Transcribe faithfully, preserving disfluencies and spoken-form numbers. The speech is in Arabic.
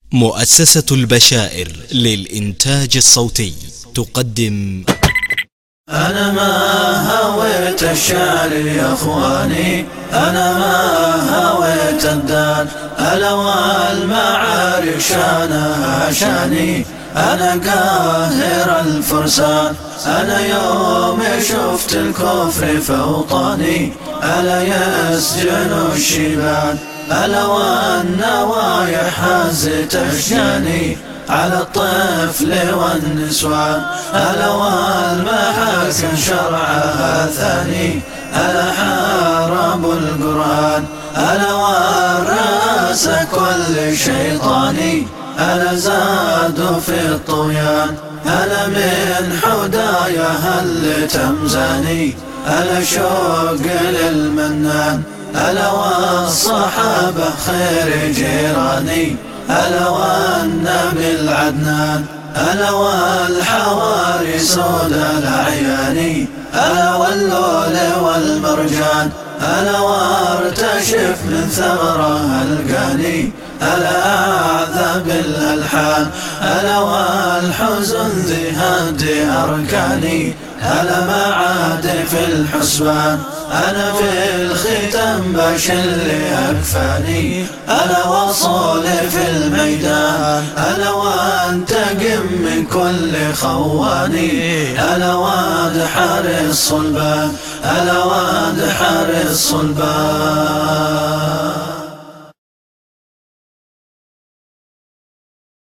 مؤسسة البشائر للإنتاج الصوتي تقدم. أنا ما هويت الشعر يا أخواني، أنا ما هويت الدار، ألا والمعارك شانها شاني، أنا قاهر الفرسان. أنا يوم شفت الكفر فوطاني، ألا يسجن الشيبان، ألا والنوايا حازت أشجاني على الطفل والنسوان، ألا والمحاكم شرعها ثاني، ألا حاربوا القرآن، ألا والرأس كل شيطاني، ألا زادوا في الطغيان، ألا من حدايا هل تمزاني، ألا شوق للمنان، ألا والصحابة خير جيراني، ألا والنبي العدنان، ألا والحواري سود الأعيان، ألا واللؤلؤ والمرجان، ألا وارتشف من ثغرها القاني، ألا أعذب الألحان، ألا والحزن ذي هدي أركاني، ألا ما عاد في الحسبان، أنا في الختام بشل أكفاني، ألا وصول في الميدان، ألا وانتقم من كل خواني، ألا وادحر الصلبان، ألا وادحر الصلبان.